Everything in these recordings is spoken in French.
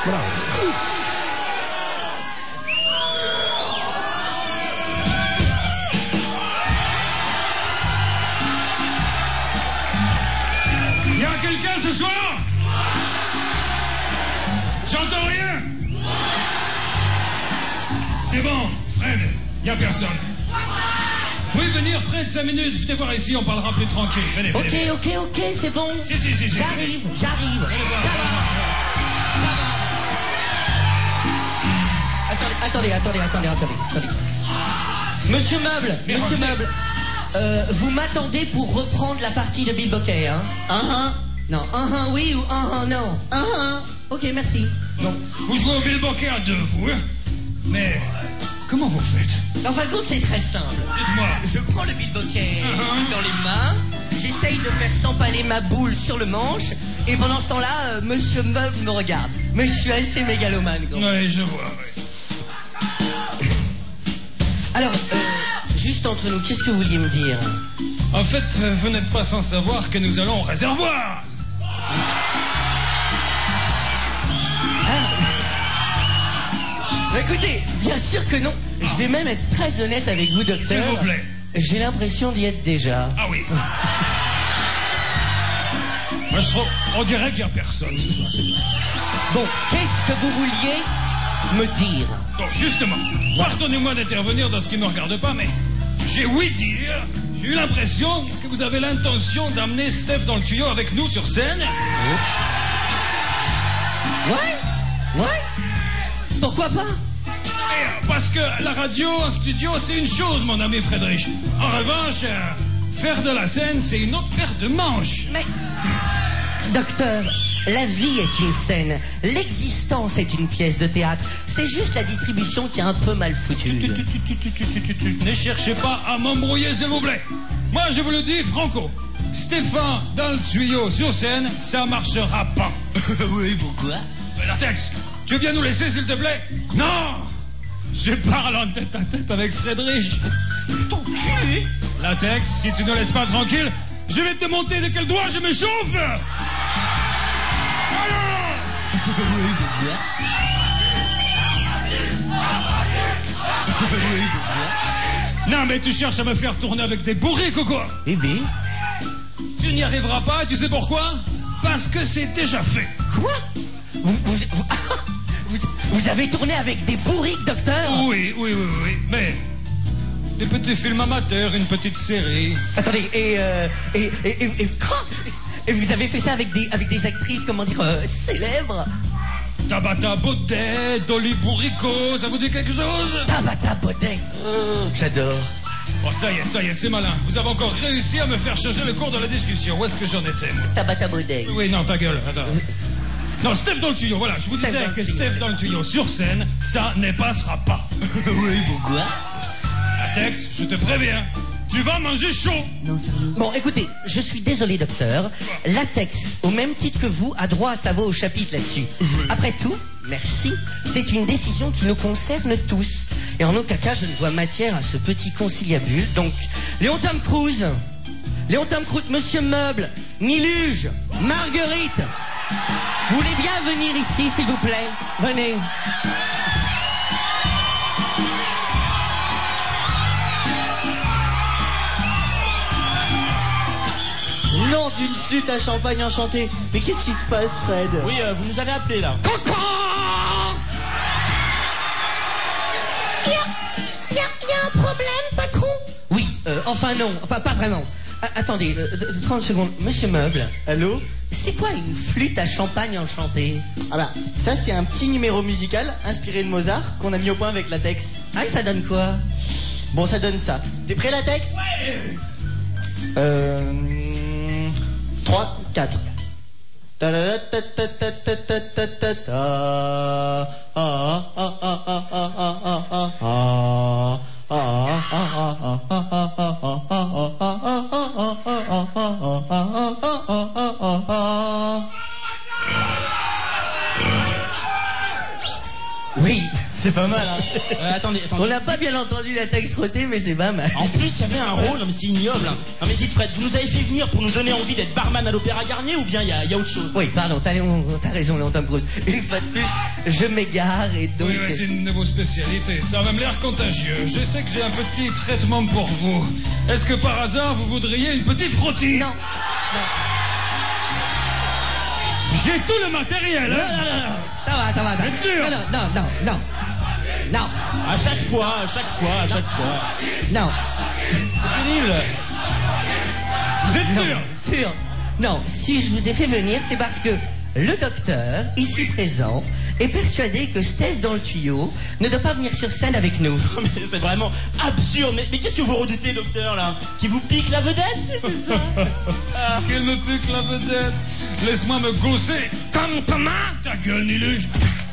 Voilà. Il y a quelqu'un ce soir? J'entends rien. C'est bon, Fred, il n'y a personne. Vous pouvez venir, Fred, 5 minutes. Venez voir ici, on parlera plus tranquille. Venez, venez. Ok, c'est bon. Si. J'arrive. Attendez. Monsieur Meuble, vous m'attendez pour reprendre la partie de Bill Bokeh, hein? Non, oui ou non? Ok, merci. Bon, vous jouez au Bill Bokeh à 2, vous, hein? Mais comment vous faites? En fin de compte, c'est très simple. Dites-moi. Je prends le Bill Bokeh dans les mains, j'essaye de faire s'empaler ma boule sur le manche, et pendant ce temps-là, Monsieur Meuble me regarde. Mais je suis assez mégalomane, quoi. Oui, je vois, oui. Alors, juste entre nous, qu'est-ce que vous vouliez me dire? En fait, vous n'êtes pas sans savoir que nous allons au réservoir. Écoutez, bien sûr que non. Je vais même être très honnête avec vous, docteur. S'il vous plaît. J'ai l'impression d'y être déjà. Ah oui. Moi, on dirait qu'il n'y a personne ce soir. Bon, qu'est-ce que vous vouliez me dire? Donc, justement, pardonnez-moi d'intervenir dans ce qui ne me regarde pas, mais j'ai eu l'impression que vous avez l'intention d'amener Steph dans le tuyau avec nous sur scène. Ouais. Pourquoi pas? Parce que la radio en studio, c'est une chose, mon ami Friedrich. En revanche, faire de la scène, c'est une autre paire de manches. Mais, docteur, la vie est une scène. L'existence est une pièce de théâtre. C'est juste la distribution qui est un peu mal foutue. Ne cherchez pas à m'embrouiller, s'il vous plaît. Moi, je vous le dis, Franco. Stéphane dans le tuyau sur scène, ça marchera pas. Oui, pourquoi? Latex, tu veux bien nous laisser, s'il te plaît? Non! Je parle en tête à tête avec Friedrich. Ton cul! Latex, si tu ne laisses pas tranquille, je vais te monter de quel doigt je me chauffe! Non, mais tu cherches à me faire tourner avec des bourriques ou quoi? Eh bien. Tu n'y arriveras pas, et tu sais pourquoi? Parce que c'est déjà fait. Quoi? Vous avez tourné avec des bourriques, docteur? Oui, mais des petits films amateurs, une petite série. Attendez, et vous avez fait ça avec des actrices, comment dire, célèbres? Tabata Baudet, Dolly Bourrico, ça vous dit quelque chose? Tabata Baudet, j'adore. Oh, ça y est, c'est malin. Vous avez encore réussi à me faire changer le cours de la discussion. Où est-ce que j'en étais? Tabata Baudet. Oui, non, ta gueule, attends. Non, Steph dans le tuyau, voilà. Je vous disais que Steph dans le tuyau sur scène, ça ne passera pas. Oui, pourquoi? Latex, je te préviens, tu vas manger chaud. Bon, écoutez, je suis désolé, docteur. Latex, au même titre que vous, a droit à sa voix au chapitre là-dessus. Après tout, merci, c'est une décision qui nous concerne tous. Et en aucun cas, je ne vois matière à ce petit conciliabule. Donc, Léon Tom Cruise, Monsieur Meuble, Niluge, Marguerite, vous voulez bien venir ici, s'il vous plaît? Venez. Nom d'une flûte à champagne enchantée. Mais qu'est-ce qui se passe, Fred? Oui, vous nous avez appelé là. Il y a un problème, patron? Oui, enfin pas vraiment. Attendez, 30 secondes. Monsieur Meuble, Allô? c'est quoi une flûte à champagne enchantée? Ah bah, ça c'est un petit numéro musical inspiré de Mozart qu'on a mis au point avec Latex. Ah, et ça donne quoi? Bon, ça donne ça. T'es prêt, Latex? 3, 4. Oui, C'est pas mal, hein. Attendez. On n'a pas bien entendu la texte rotée, mais c'est pas mal. En plus, il y avait un rôle, non mais c'est ignoble. Hein. Non mais dites Fred, vous nous avez fait venir pour nous donner envie d'être barman à l'Opéra Garnier ou bien il y a autre chose? Oui, pardon, t'as raison, Léon Tom Cruise. Une fois de plus, je m'égare et donc... Oui, c'est une de vos spécialités. Ça a même l'air contagieux. Je sais que j'ai un petit traitement pour vous. Est-ce que par hasard, vous voudriez une petite frottie? Non. J'ai tout le matériel, hein? Ça va. Bien sûr. Non. À chaque fois. Non. C'est nul. Vous êtes sûr? Sûr. Non, si je vous ai fait venir, c'est parce que le docteur, ici présent, est persuadé que Steph dans le tuyau ne doit pas venir sur scène avec nous. Non, mais c'est vraiment absurde. Mais qu'est-ce que vous redoutez, docteur, là? Qui vous pique la vedette, c'est ça? Qu'il me pique la vedette. Laisse-moi me gausser. Comme Thomas. Ta gueule, Niluche.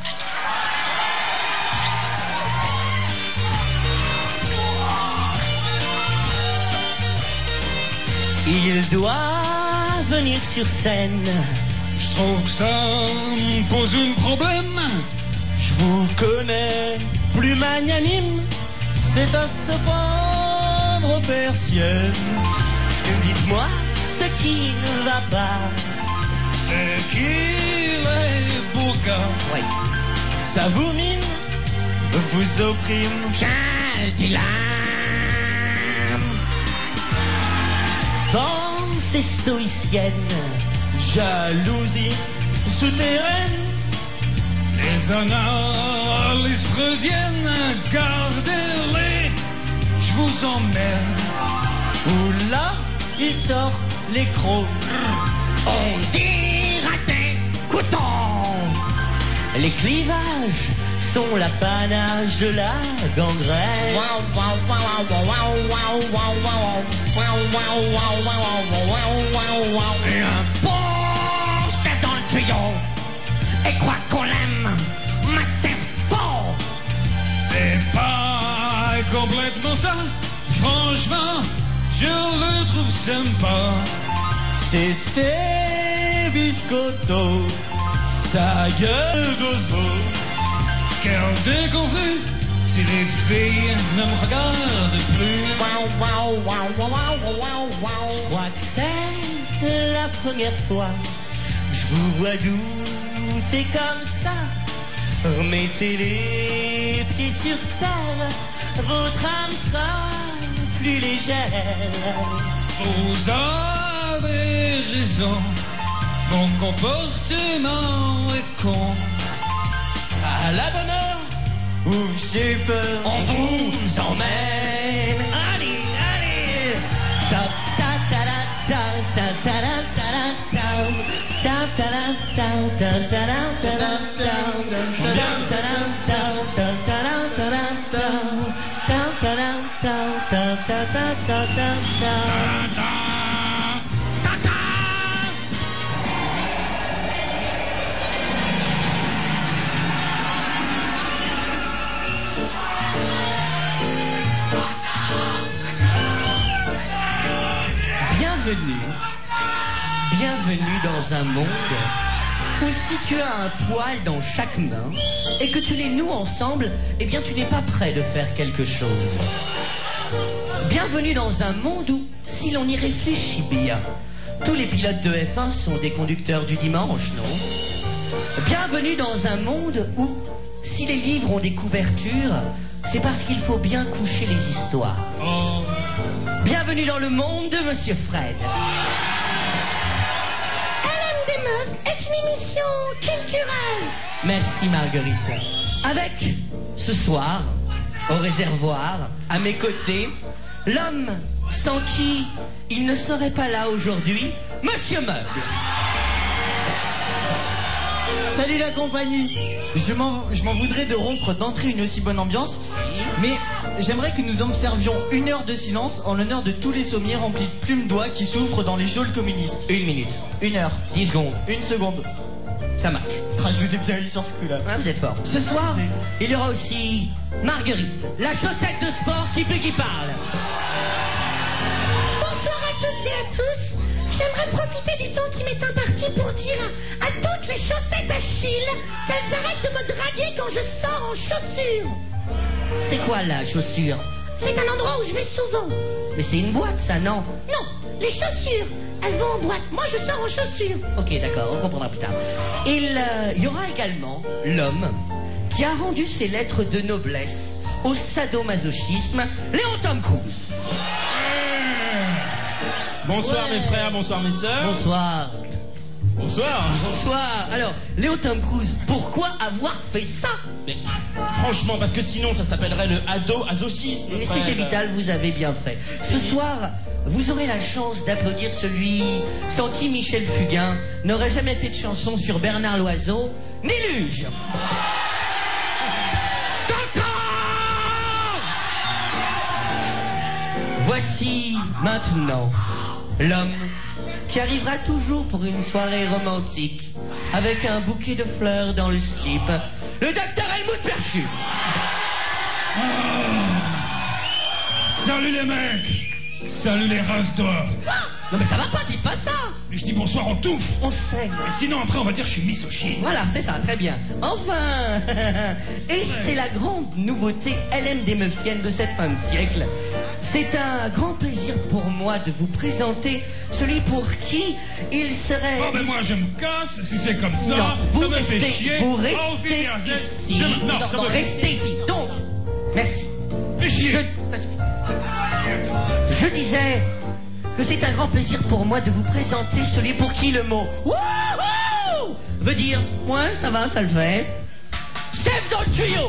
Il doit venir sur scène. Je trouve que ça me pose un problème. Je vous connais, plus magnanime. C'est à se prendre aux persiennes. Dites-moi ce qui ne va pas. C'est qu'il est beau gars. Oui. Ça vous mine, Vous opprime. Pensée stoïcienne. jalousie souterraine. Les analyses freudiennes, gardez-les. Je vous emmène. Où là, il sort les crocs. On dira des coutons. Les clivages sont l'apanage de la gangrène. Et un Poste dans le tuyau et croit qu'on l'aime, mais c'est faux. c'est pas complètement ça. Franchement, je le trouve sympa. C'est biscotto. Sa gueule d'osmo. Quel déconvenu si les filles ne me regardent plus. Je crois que c'est la première fois. Je vous vois douter comme ça. Remettez les pieds sur terre. Votre âme sera plus légère. Vous avez raison, mon comportement est con. À la bonne heure, Où j'ai peur. On vous emmène. Allez, allez. Ta ta ta ta ta ta ta ta ta ta ta ta ta ta ta ta ta ta. Bienvenue dans un monde où si tu as un poil dans chaque main et que tu les noues ensemble, eh bien tu n'es pas prêt de faire quelque chose. Bienvenue dans un monde où, si l'on y réfléchit bien, tous les pilotes de F1 sont des conducteurs du dimanche, non? Bienvenue dans un monde où, si les livres ont des couvertures, c'est parce qu'il faut bien coucher les histoires. Oh, Bienvenue dans le monde de Monsieur Fred. LM des meufs est une émission culturelle. Merci Marguerite. Avec, ce soir, au réservoir, à mes côtés, l'homme sans qui il ne serait pas là aujourd'hui, Monsieur Meuble. Salut la compagnie. Je m'en voudrais de rompre d'entrée une aussi bonne ambiance, mais j'aimerais que nous observions 1 heure de silence en l'honneur de tous les sommiers remplis de plumes d'oie qui souffrent dans les geôles communistes. 1 minute, 1 heure, 10 secondes, 1 seconde. ça marche. Ah, je vous ai bien eu sur ce coup-là. Ah, vous êtes fort. Ce soir, il y aura aussi Marguerite, la chaussette de sport qui parle. Bonsoir à toutes et à tous. J'aimerais profiter du temps qui m'est imparti pour dire à toutes les chaussettes Achille qu'elles arrêtent de me draguer quand je sors en chaussures. C'est quoi la chaussure? C'est un endroit où je vais souvent. Mais c'est une boîte, ça, non? Non, les chaussures, elles vont en boîte. Moi, je sors en chaussures. Ok, d'accord, on comprendra plus tard. Il y aura également l'homme qui a rendu ses lettres de noblesse au sadomasochisme, Léon Tom Cruise. Bonsoir mes frères, bonsoir mes sœurs. Bonsoir. Bonsoir. Bonsoir. Alors, Léon Tom Cruise, pourquoi avoir fait ça? Mais franchement, parce que sinon ça s'appellerait le ado-asochisme. Et frère. c'était vital, vous avez bien fait. Ce soir, vous aurez la chance d'applaudir celui sans qui Michel Fugain n'aurait jamais fait de chanson sur Bernard Loiseau, ni Luge. Voici maintenant l'homme qui arrivera toujours pour une soirée romantique avec un bouquet de fleurs dans le slip, le docteur Helmut Perchu. Salut les mecs. Salut les races d'or. Non mais ça va pas, dites pas ça. Et je dis bonsoir en touffe. On sait. Et sinon après on va dire que je suis misogyne. Voilà, c'est ça, très bien. Enfin, et c'est la grande nouveauté LMD-meufienne de cette fin de siècle. C'est un grand plaisir pour moi de vous présenter celui pour qui il serait... Oh ben moi je me casse, si c'est comme ça, Non, vous ça me fait restez, chier. vous Oh, restez Vignazet, ici. non, ça me fait Restez ici. Donc, merci. chier. Ça suffit. Je disais que c'est un grand plaisir pour moi de vous présenter celui pour qui le mot wouhou veut dire ouais, ça va, ça le fait. Chef dans le tuyau.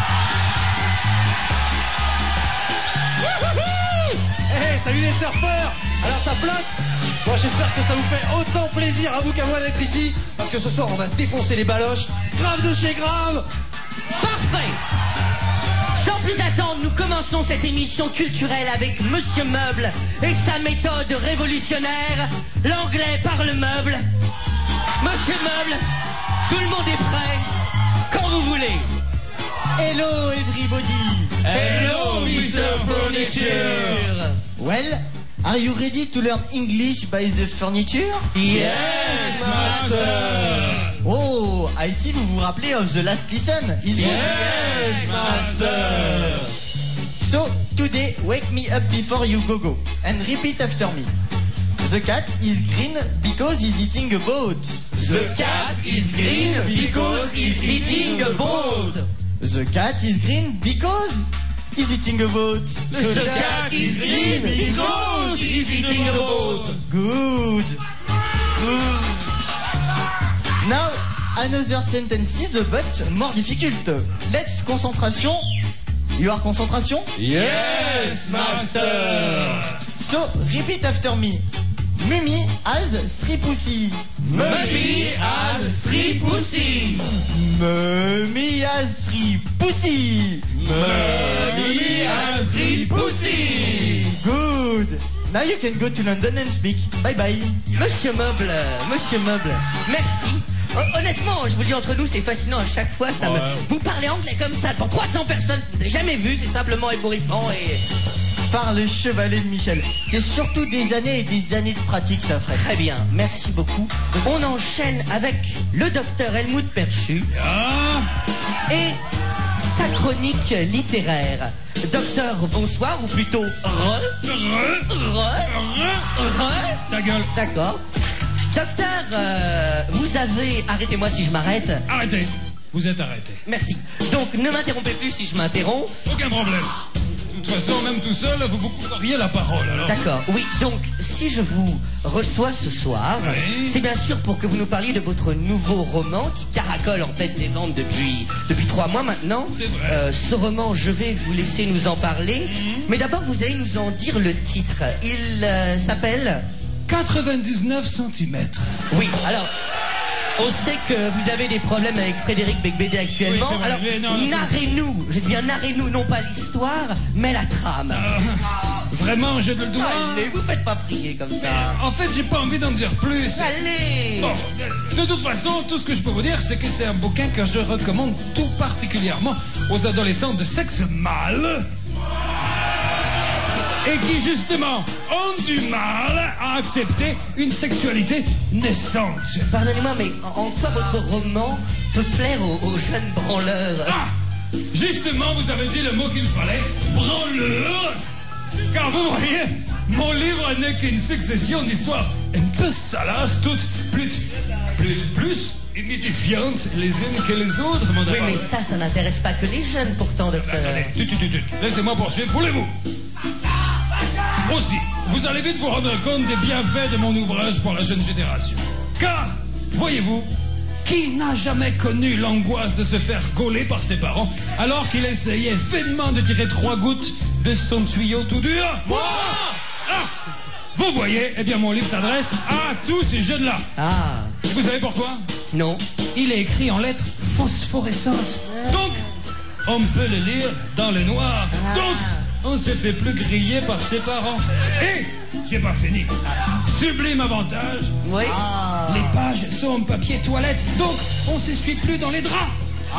Hey, salut les surfeurs. Alors ça flotte. Bon, j'espère que ça vous fait autant plaisir à vous qu'à moi d'être ici, parce que ce soir on va se défoncer les baloches. Grave de chez grave. Parfait. Sans plus attendre, nous commençons cette émission culturelle avec Monsieur Meuble et sa méthode révolutionnaire. L'anglais par le meuble. Monsieur Meuble, tout le monde est prêt quand vous voulez. Hello everybody. Hello, Mr. Furniture. Well, are you ready to learn English by the furniture? Yes, master. Oh, I see vous vous rappelez of the last lesson. Is it? Yes, master. So, today, wake me up before you go and repeat after me. The cat is green because he's eating a boat. The cat is green because he's eating a boat. The cat is green because he's eating a boat. The cat is green because he's eating a boat. Good. Good. Now, another sentences, but more difficult. Let's concentration. You are concentration? Yes, master. So, repeat after me. Mummy has 3 pussy. Mummy has 3 pussy. Mummy has 3 pussy. Mummy has 3 pussy. Good. Now you can go to London and speak. Bye bye. Monsieur Meuble, merci. Honnêtement, je vous dis entre nous, c'est fascinant à chaque fois. Ça me... Vous parlez anglais comme ça devant 300 personnes, vous n'avez jamais vu, c'est simplement ébouriffant et... Par le chevalet de Michel. C'est surtout des années et des années de pratique, ça ferait. Très bien, merci beaucoup. On enchaîne avec le docteur Helmut Perchu Ah, et sa chronique littéraire. Docteur, bonsoir, ou plutôt re. ta gueule. D'accord. Docteur, vous avez... Arrêtez-moi si je m'arrête. Arrêtez. Vous êtes arrêté. Merci. Donc, ne m'interrompez plus si je m'interromps. Aucun problème. De toute façon, même tout seul, vous vous couperiez la parole, alors. D'accord, oui. Donc, si je vous reçois ce soir, Oui. c'est bien sûr pour que vous nous parliez de votre nouveau roman qui caracole en tête des ventes depuis 3 mois maintenant. C'est vrai. Ce roman, je vais vous laisser nous en parler. Mais d'abord, vous allez nous en dire le titre. Il s'appelle... 99 cm. Oui, alors... On sait que vous avez des problèmes avec Frédéric Becbédé actuellement. Oui, c'est vrai. Alors, Mais non, c'est- narrez-nous, je dis bien narrez-nous, non pas l'histoire, mais la trame. Vraiment, je le dois. Allez, vous faites pas prier comme ça. En fait, j'ai pas envie d'en dire plus. Allez. Bon, de toute façon, tout ce que je peux vous dire, c'est que c'est un bouquin que je recommande tout particulièrement aux adolescents de sexe mâle. et qui justement ont du mal à accepter une sexualité naissante. Pardonnez-moi, mais en quoi votre roman peut plaire aux jeunes branleurs? Ah! Justement, vous avez dit le mot qu'il fallait, branleur. Car vous voyez, mon livre n'est qu'une succession d'histoires un peu salaces, toutes plus identifiantes les unes que les autres, mon Oui, ami. mais ça n'intéresse pas que les jeunes pourtant, docteur. Attendez, laissez-moi poursuivre, voulez-vous? Aussi, vous allez vite vous rendre compte des bienfaits de mon ouvrage pour la jeune génération. Car, voyez-vous, qui n'a jamais connu l'angoisse de se faire gauler par ses parents alors qu'il essayait vainement de tirer 3 gouttes de son tuyau tout dur? Moi! Ah! Vous voyez, eh bien mon livre s'adresse à tous ces jeunes-là. Ah, Vous savez pourquoi? non. Il est écrit en lettres phosphorescentes. Donc, on peut le lire dans le noir. Donc, on se fait plus griller par ses parents. Et, j'ai pas fini. Sublime avantage, Oui. les pages sont en papier toilette. Donc, on s'essuie plus dans les draps.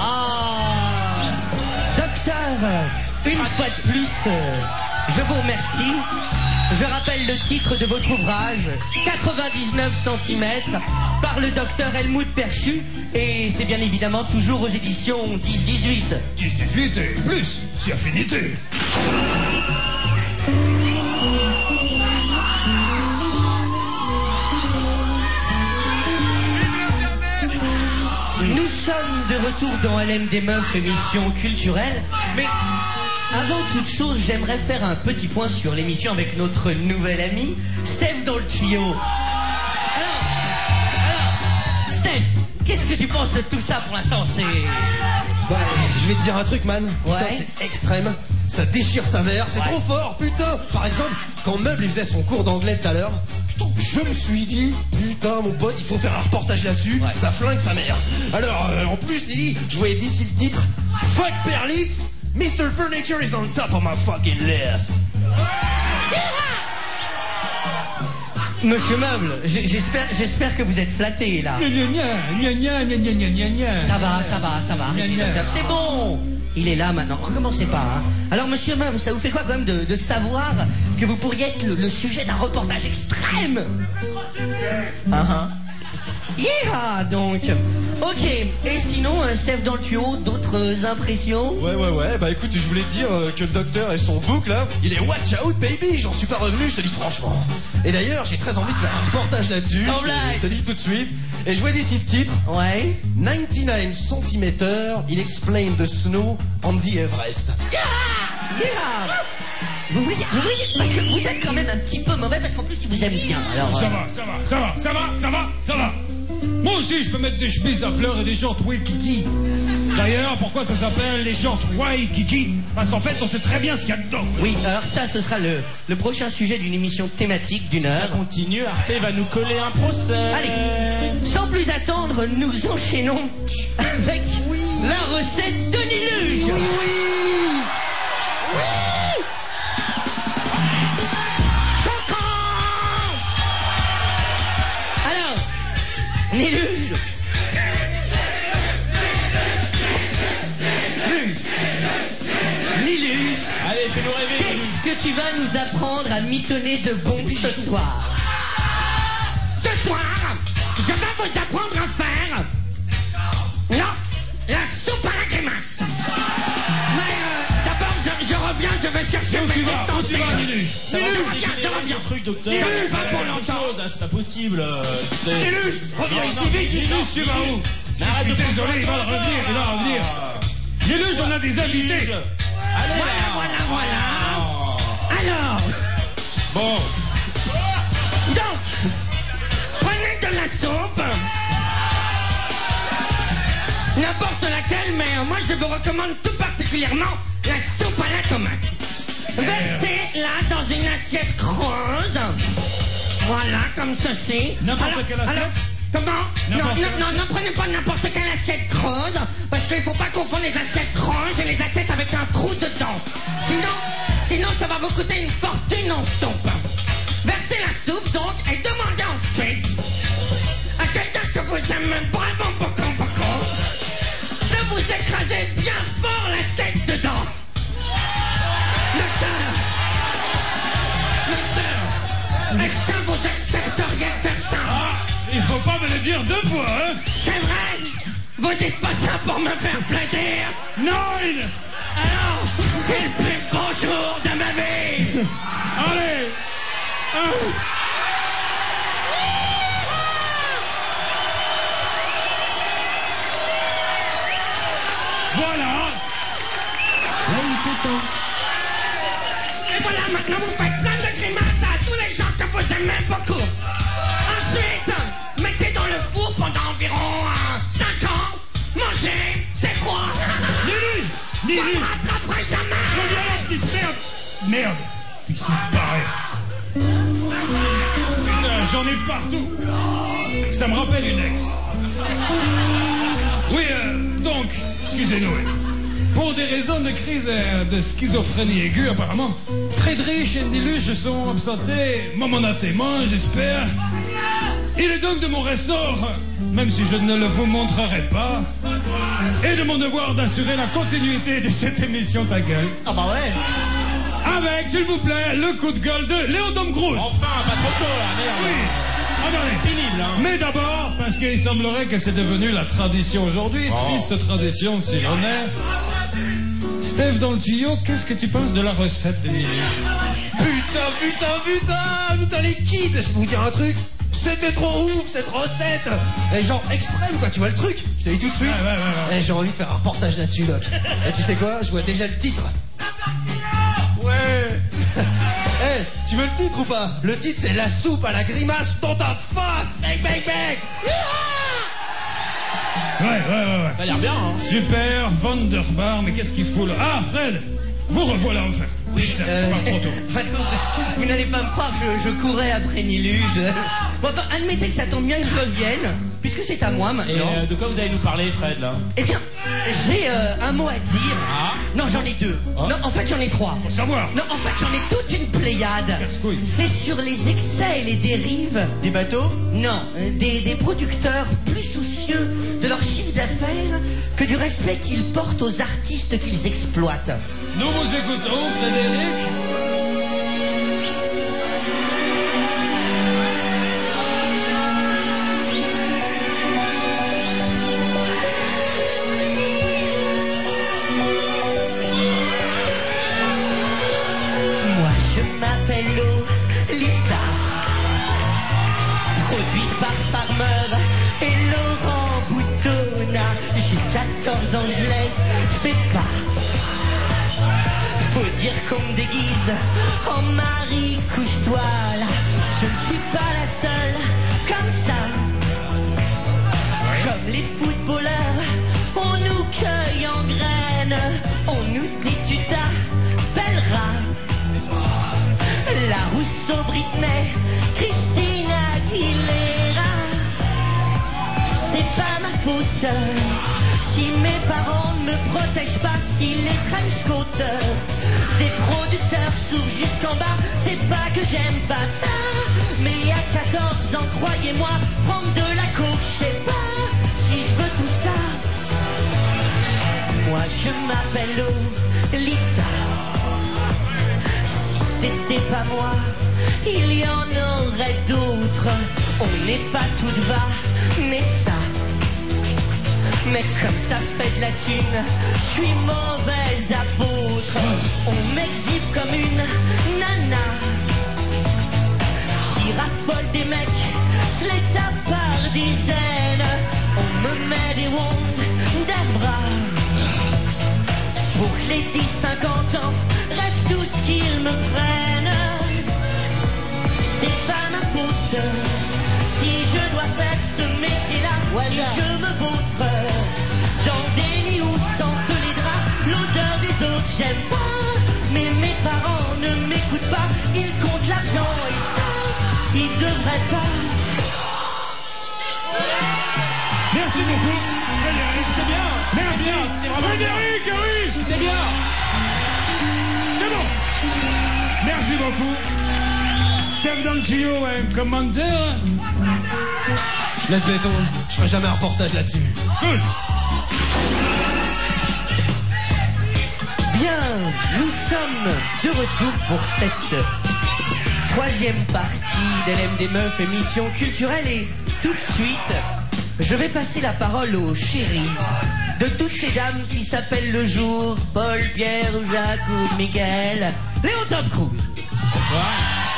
Docteur, une fois de plus, je vous remercie. Je rappelle le titre de votre ouvrage, 99 cm, par le docteur Helmut Perchu, et c'est bien évidemment toujours aux éditions 10-18. 18 et plus, si affinité. Nous sommes de retour dans LM des Meufs, émission culturelle, mais avant toute chose, j'aimerais faire un petit point sur l'émission avec notre nouvel ami, Steph dans le tuyau. Alors, Steph, qu'est-ce que tu penses de tout ça pour l'instant? Bah, je vais te dire un truc, man. Ouais. Putain, c'est extrême. Ça déchire sa mère. C'est trop fort, putain. Par exemple, quand Meuble il faisait son cours d'anglais tout à l'heure, je me suis dit, putain, mon pote, il faut faire un reportage là-dessus. Ça flingue sa mère. Alors, en plus, je voyais d'ici le titre. Fuck Perlitz, Mr. Furniture is on top of my fucking list. Monsieur Meuble, j'espère que vous êtes flatté là. Ça va, arrêtez, Gna, gna. docteur, c'est bon. Il est là maintenant, recommencez pas. Hein. Alors monsieur Meuble, ça vous fait quoi quand même de savoir que vous pourriez être le sujet d'un reportage extrême? Yeah, donc. Ok, et sinon, Steph dans le tuyau, d'autres impressions? Ouais, bah écoute, je voulais te dire que le docteur et son book là, il est watch out baby, j'en suis pas revenu, je te dis franchement. Et d'ailleurs, j'ai très envie de faire un reportage là-dessus, Sans blague. je te dis tout de suite. Et je vois d'ici le titre, Ouais. 99 cm, il explain the snow on the Everest. Yeah. Vous voyez, parce que vous êtes quand même un petit peu mauvais, parce qu'en plus, il vous aime bien. Alors, Ça va. Moi aussi, je peux mettre des chemises à fleurs et des shorts Waikiki. D'ailleurs, pourquoi ça s'appelle les shorts Waikiki? Parce qu'en fait, on sait très bien ce qu'il y a dedans. Oui, alors ça, ce sera le prochain sujet d'une émission thématique d'une Ça heure. continue, Arte va nous coller un procès. Allez, sans plus attendre, nous enchaînons avec la recette de Niluge. Alors, Niluge. Niluge. Allez, fais-nous rêver. Qu'est-ce que tu vas nous apprendre à mitonner de bon ce soir? Ce soir, je vais vous apprendre à faire... Non, la soupe à la grimace. Mais d'abord, je reviens, je vais chercher mes Où tu vas, Niluge? Ça va Niluge, pas reviens, dégénérer je reviens. ce truc, docteur. Niluge, Ça va va pour faire autre longtemps. chose, là, c'est pas possible. Niluge, reviens ici vite. Niluge, tu vas où? Je suis désolé, il va revenir. Niluge, on a des invités. Allez, Voilà. Alors, Bon, donc, prenez de la soupe. N'importe laquelle, mais moi je vous recommande tout particulièrement la soupe à la tomate. Versez-la dans une assiette creuse. Voilà, comme ceci. N'importe quelle assiette? Comment? N'importe Non, prenez pas n'importe quelle assiette creuse, parce qu'il faut pas confondre les assiettes creuses et les assiettes avec un trou dedans. Sinon ça va vous coûter une fortune en soupe. Versez la soupe donc et demandez ensuite à quelqu'un que vous aimez vraiment beaucoup, de vous écraser bien fort la tête dedans. Docteur, le dire 2 fois, hein. C'est vrai. Vous dites pas ça pour me faire plaisir. Nine. Alors, c'est le plus beau jour de ma vie. Allez. Voilà. Et voilà, maintenant vous faites plein de grimaces à tous les gens que vous aimez beaucoup. Ensuite, mettez dans le four pendant environ 5 ans. Mangez, c'est froid. Lulu. Vous ne rattraperez jamais. Reviens là, petite merde. Merde. Il s'est barré. Putain, j'en ai partout. Ça me rappelle une ex. Oui, donc, excusez-nous. Pour des raisons de crise de schizophrénie aiguë, apparemment, Friedrich et Niluche sont absentés momentanément, j'espère. Il est donc de mon ressort, même si je ne le vous montrerai pas, et de mon devoir d'assurer la continuité de cette émission Ta Gueule. Ah bah ouais. Avec, s'il vous plaît, le coup de gueule de Léon Groot. Enfin, pas trop chaud là, merde. Oui. Attendez. Pénible, hein. Mais d'abord, parce qu'il semblerait que c'est devenu la tradition aujourd'hui, triste tradition s'il en est. Steve dans le tuyau, qu'est-ce que tu penses de la recette de Niluche? Putain, les kids, je vais vous dire un truc. C'était trop ouf cette recette. Et genre extrême quoi, tu vois le truc? Je t'ai dit tout de suite. Ouais. Et j'ai envie de faire un reportage là-dessus, Doc. Et tu sais quoi? Je vois déjà le titre. Ouais. Tu veux le titre ou pas? Le titre c'est La soupe à la grimace dans ta face. Bang bang bang. Ouais. Ça a l'air bien, hein. Super, Wunderbar, mais qu'est-ce qu'il faut là? Ah, Fred, vous revoilà enfin. Oui, Putain, c'est pas trop tôt. vous n'allez pas me croire que je courais après Niluche. Bon, enfin, admettez que ça tombe bien que je revienne, puisque c'est à moi Et maintenant. de quoi vous allez nous parler, Fred, là? Eh bien, j'ai un mot à dire. Ah. Non, j'en ai 2. Oh. Non, en fait, j'en ai 3. Faut savoir. Non, en fait, j'en ai toute une pléiade. Casse-couille. C'est sur les excès et les dérives. Des bateaux? Non, des producteurs plus soucieux de leur chiffre d'affaires que du respect qu'ils portent aux artistes qu'ils exploitent. Nous vous écoutons, Frédéric. Moi, je m'appelle Lolita, produite par Farmer et Laurent Boutonna. J'ai 14 ans, je les fais pas. Faut dire qu'on me déguise en Marie, couche-toi là. Je ne suis pas la seule comme ça. Comme les footballeurs, on nous cueille en graines. On nous dit tu t'appelleras La Rousseau, Britney, Christina Aguilera. C'est pas ma faute si mes parents ne me protègent pas, si les trench-coats des producteurs s'ouvrent jusqu'en bas. C'est pas que j'aime pas ça, mais à 14 ans, croyez-moi, prendre de la coke, je sais pas si je veux tout ça. Moi je m'appelle Lolita. Si c'était pas moi, il y en aurait d'autres. On n'est pas toutes va, mais ça. Mais comme ça fait de la thune, je suis mauvaise apôtre. On m'exhibe comme une nana qui raffole des mecs, je les tape par dizaines. On me met des Wonderbra pour que les 10-50 ans rêvent tout ce qu'ils me prennent. C'est pas ma faute si je dois faire ce métier-là. Si je me vautre dans des lits où sentent les draps, l'odeur des autres j'aime pas. Mais mes parents ne m'écoutent pas, ils comptent l'argent et ça, ils devraient pas. Merci beaucoup, Frédéric. C'est bien. Merci. C'est bien, c'est vraiment bien. Frédéric, oui. C'est bien. C'est bon. Merci beaucoup. Steve dans le tuyau, un commentaire? Laisse béton, je ferai jamais un reportage là-dessus. Good. Bien, nous sommes de retour pour cette troisième partie d'LM des Meufs, émission culturelle et tout de suite, je vais passer la parole aux chéris de toutes ces dames qui s'appellent le jour Paul, Pierre, ou Jacques ou Miguel. Léon Tom Cruise. Bonsoir.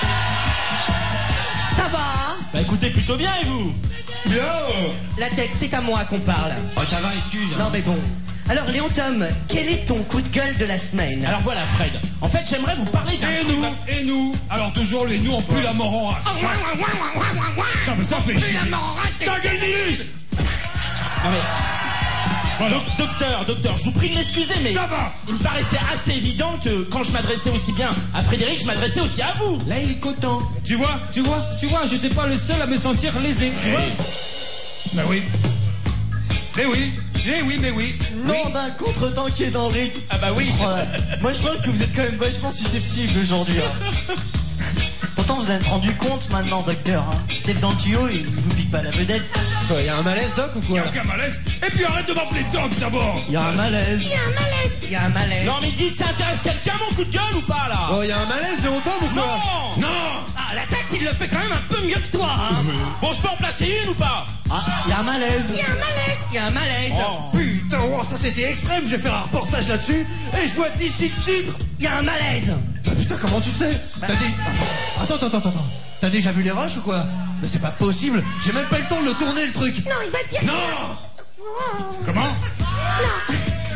Ça va? Bah écoutez, plutôt bien et vous? Bien. Latex, c'est à moi qu'on parle. Oh, ça va, excuse. Non mais bon. Alors Léon Tom, quel est ton coup de gueule de la semaine? Alors voilà Fred, en fait j'aimerais vous parler d'un truc. Et nous. Alors toujours, les nous, on pue la mort en race. Non, mais ça fait chier. Ta gueule, Nilus. Non mais... Voilà. Docteur, je vous prie de m'excuser, mais Ça va. il me paraissait assez évident que quand je m'adressais aussi bien à Frédéric, je m'adressais aussi à vous. Là, il est content. Tu vois, j'étais pas le seul à me sentir lésé, tu vois. Ben oui. Mais oui. Non, d'un contre-temps qui est dans le rythme. Ah bah oui. Oh là. Moi, je pense que vous êtes quand même vachement susceptible aujourd'hui. Hein. Pourtant, vous êtes rendu compte maintenant, docteur. Hein. Steph dans le tuyau, il vous pique pas la vedette. Il y a un malaise, Doc, ou Y a quoi? aucun malaise. Et puis arrête de m'appeler Doc d'abord. Il y a un malaise. Il y a un malaise. Non mais dites, ça intéresse quelqu'un mon coup de gueule ou pas là? Oh, il y a un malaise, Léon Tom, ou quoi? Non. Ah, Latex, il le fait quand même un peu mieux que toi, hein. Bon, je peux en placer une ou pas? Ah, il y a un malaise. Il y a un malaise. Oh. Putain, oh, ça c'était extrême, je vais faire un reportage là-dessus, et je vois d'ici le titre. Il y a un malaise. Bah putain, comment tu sais? T'as Attends. T'as déjà vu les rushs ou quoi? Mais c'est pas possible, j'ai même pas le temps de le tourner le truc. Non, il va te dire... Non! Comment? Non.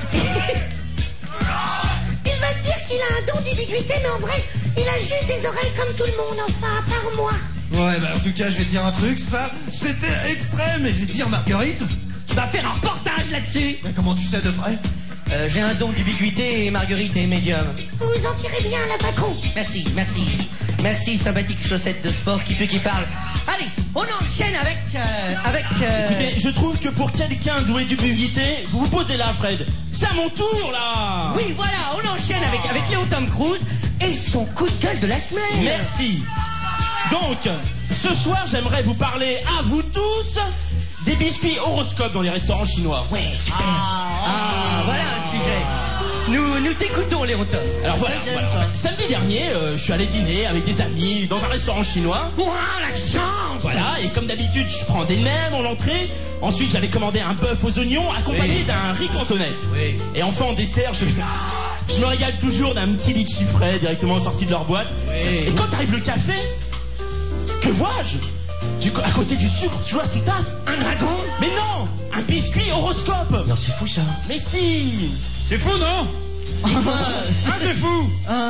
Il va te dire qu'il a un don d'ubiquité, mais en vrai, il a juste des oreilles comme tout le monde, enfin, à part moi. Ouais, bah en tout cas, je vais te dire un truc, ça, c'était extrême, et je vais te dire, Marguerite, Tu vas faire un reportage là-dessus. mais comment tu sais de vrai? J'ai un don d'ubiquité et Marguerite est médium. Vous en tirez bien, la patron. Merci, sympathique chaussette de sport qui peut qui parle. Allez, on enchaîne avec... Écoutez, je trouve que pour quelqu'un doué d'ubiquité, vous vous posez là Fred. C'est à mon tour là. Oui, voilà, on enchaîne avec Léon Tom Cruise et son coup de gueule de la semaine. Merci. Donc, ce soir, j'aimerais vous parler à vous tous des biscuits horoscopes dans les restaurants chinois. Ouais, super. Voilà un sujet. Nous t'écoutons, Léon Tom. Alors voilà. Samedi dernier, je suis allé dîner avec des amis dans un restaurant chinois. Ouah, la chance. Voilà, et comme d'habitude, je prends des nems en entrée. Ensuite, j'avais commandé un bœuf aux oignons accompagné d'un riz cantonais. Oui. Et enfin, en dessert, je me régale toujours d'un petit litchi frais directement sorti de leur boîte. Oui. Et quand arrive le café, que vois-je? À côté du sucre, tu vois, cette tasse. Un dragon. Mais non, un biscuit horoscope. Non, c'est fou ça. Mais si. C'est fou, non? C'est fou.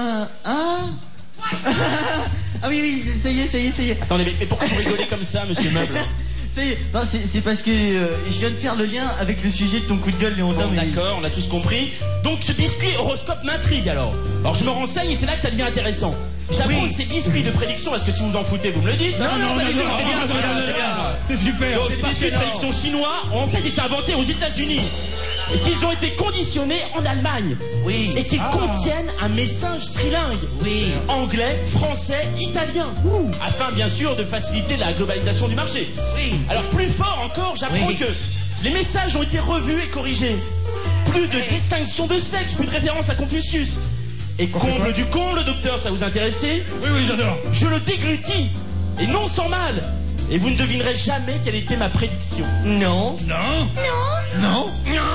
Ah oui, ça y est. Attendez, mais pourquoi vous rigolez comme ça, monsieur Meuble? Non, c'est parce que je viens de faire le lien avec le sujet de ton coup de gueule, Léon Bon, Tom. d'accord, on a tous compris. Donc ce biscuit horoscope m'intrigue alors. Alors je me renseigne et c'est là que ça devient intéressant. J'apprends que ces biscuits de prédiction, parce que si vous en foutez, vous me le dites. Non, pas du tout, c'est bien, c'est bien. C'est super. Donc, ces biscuits de prédiction chinois ont en fait été inventés aux États-Unis et qu'ils ont été conditionnés en Allemagne. Oui. Et qu'ils contiennent un message trilingue. Oui. Anglais, français, italien. Afin bien sûr de faciliter la globalisation du marché. Oui. Alors plus fort encore, j'apprends Oui. que les messages ont été revus et corrigés. Plus de distinction de sexe, plus de référence à Confucius. Et comble du comble, docteur, ça vous intéressait? Oui, j'adore. Je le déglutis, et non sans mal. Et vous ne devinerez jamais quelle était ma prédiction. Non. Non.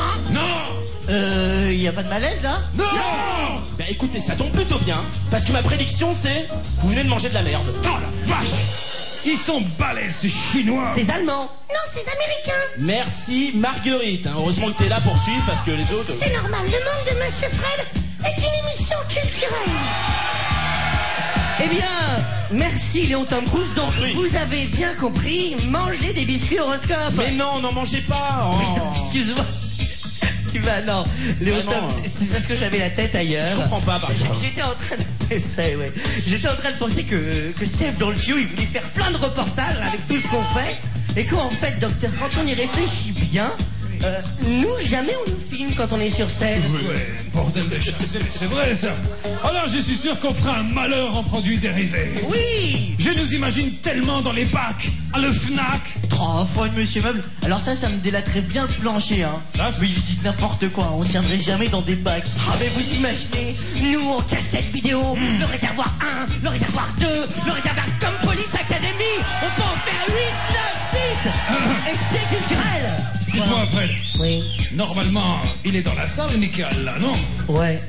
Y a pas de malaise là? Non. Ben écoutez, ça tombe plutôt bien, parce que ma prédiction c'est, vous venez de manger de la merde. Oh la vache. Ils sont balèzes, ces Chinois. C'est allemand. Non, c'est américain. Merci Marguerite, hein. Heureusement que t'es là pour suivre, parce que les autres... C'est normal, le monde de Monsieur Fred est une émission culturelle. Eh bien, merci Léon Tom Cruise. Donc, Oui. vous avez bien compris, manger des biscuits horoscopes. Mais non, n'en mangez pas. Oui, Oh. non, excuse-moi. Tu vas, non. Léon Vraiment, Tom, c'est parce que j'avais la tête ailleurs. Je comprends pas, par exemple. J'étais en train de... C'est ça, ouais. J'étais en train de penser que Steph dans le tuyau, il voulait faire plein de reportages avec tout ce qu'on fait. Et qu'en fait, docteur, quand on y réfléchit bien, nous, jamais on nous filme quand on est sur scène. Ouais, bordel de chat, c'est vrai ça. Alors je suis sûr qu'on fera un malheur en produits dérivés. Oui. Je nous imagine tellement dans les bacs, à le Fnac. Oh, Fred, Monsieur Meuble. Alors ça me délaterait bien le plancher, hein. Ah, Mais ils disent n'importe quoi, on tiendrait jamais dans des bacs. Ah, mais vous imaginez, nous en cassette vidéo, le réservoir 1, le réservoir 2, le réservoir comme Police Academy, on peut en faire 8, 9, 10, Essai culturel. Dites-moi, Fred. Oui. Normalement, il est dans la salle, Michael, là, non? Ouais,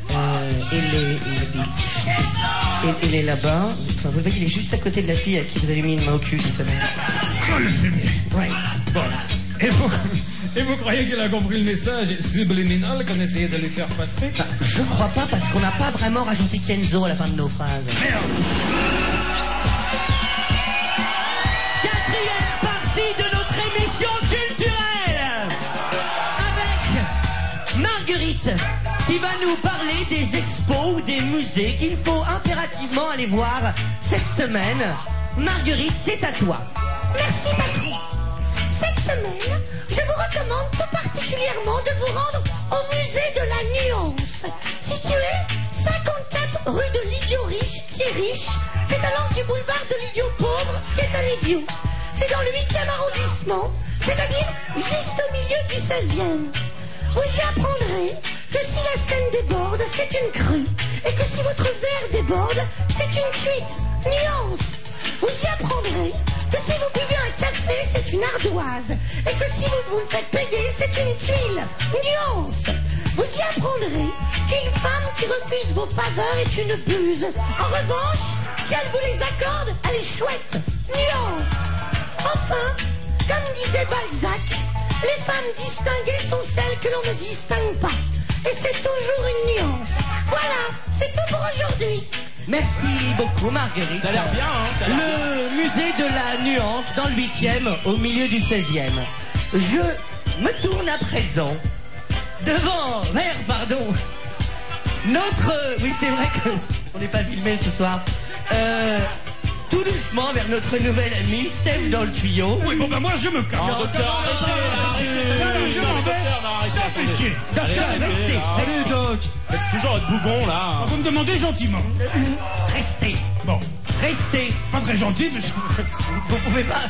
il est là-bas. Enfin, vous le voyez, il est juste à côté de la fille à qui vous avez mis une main au cul tout à l'heure. Oh, le fumier. Ouais. Bon. Et vous croyez qu'il a compris le message subliminal qu'on essayait de lui faire passer? Enfin, je crois pas parce qu'on n'a pas vraiment rajouté Kenzo à la fin de nos phrases. Merde. Quatrième partie de notre émission culturelle avec Marguerite qui va nous parler des expos ou des musées qu'il faut impérativement aller voir cette semaine. Marguerite, c'est à toi. Merci Patrick. Cette semaine, je vous recommande tout particulièrement de vous rendre au musée de la nuance, situé 54 rue de l'Idiot Riche, qui est riche. C'est à l'angle du boulevard de l'Idiot Pauvre, qui est un idiot. C'est dans le 8e arrondissement, c'est-à-dire juste au milieu du 16e. Vous y apprendrez que si la Seine déborde, c'est une crue, et que si votre verre déborde, c'est une cuite. Nuance. Vous y apprendrez que si vous buvez un café, c'est une ardoise, et que si vous le faites payer, c'est une tuile. Nuance. Vous y apprendrez qu'une femme qui refuse vos faveurs est une buse. En revanche, si elle vous les accorde, elle est chouette. Nuance. Enfin, comme disait Balzac, les femmes distinguées sont celles que l'on ne distingue pas. Et c'est toujours une nuance. Voilà, c'est tout pour aujourd'hui. Merci beaucoup Marguerite. Ça a l'air bien, hein, ça a l'air Le musée de la nuance dans le 8e au milieu du 16e. Je me tourne à présent devant, oui c'est vrai qu'on n'est pas filmé ce soir, tout doucement vers notre nouvelle amie Steph dans le tuyau. Oui, bon, ben moi, je me casse. Non, docteur, arrêtez. Je m'en vais. Ça fait chier. Docteur, restez. Allez, Doc. Faites toujours votre bougon, là. Vous me demandez gentiment. Restez. Bon, Restez. pas très gentil, mais Vous pouvez pas.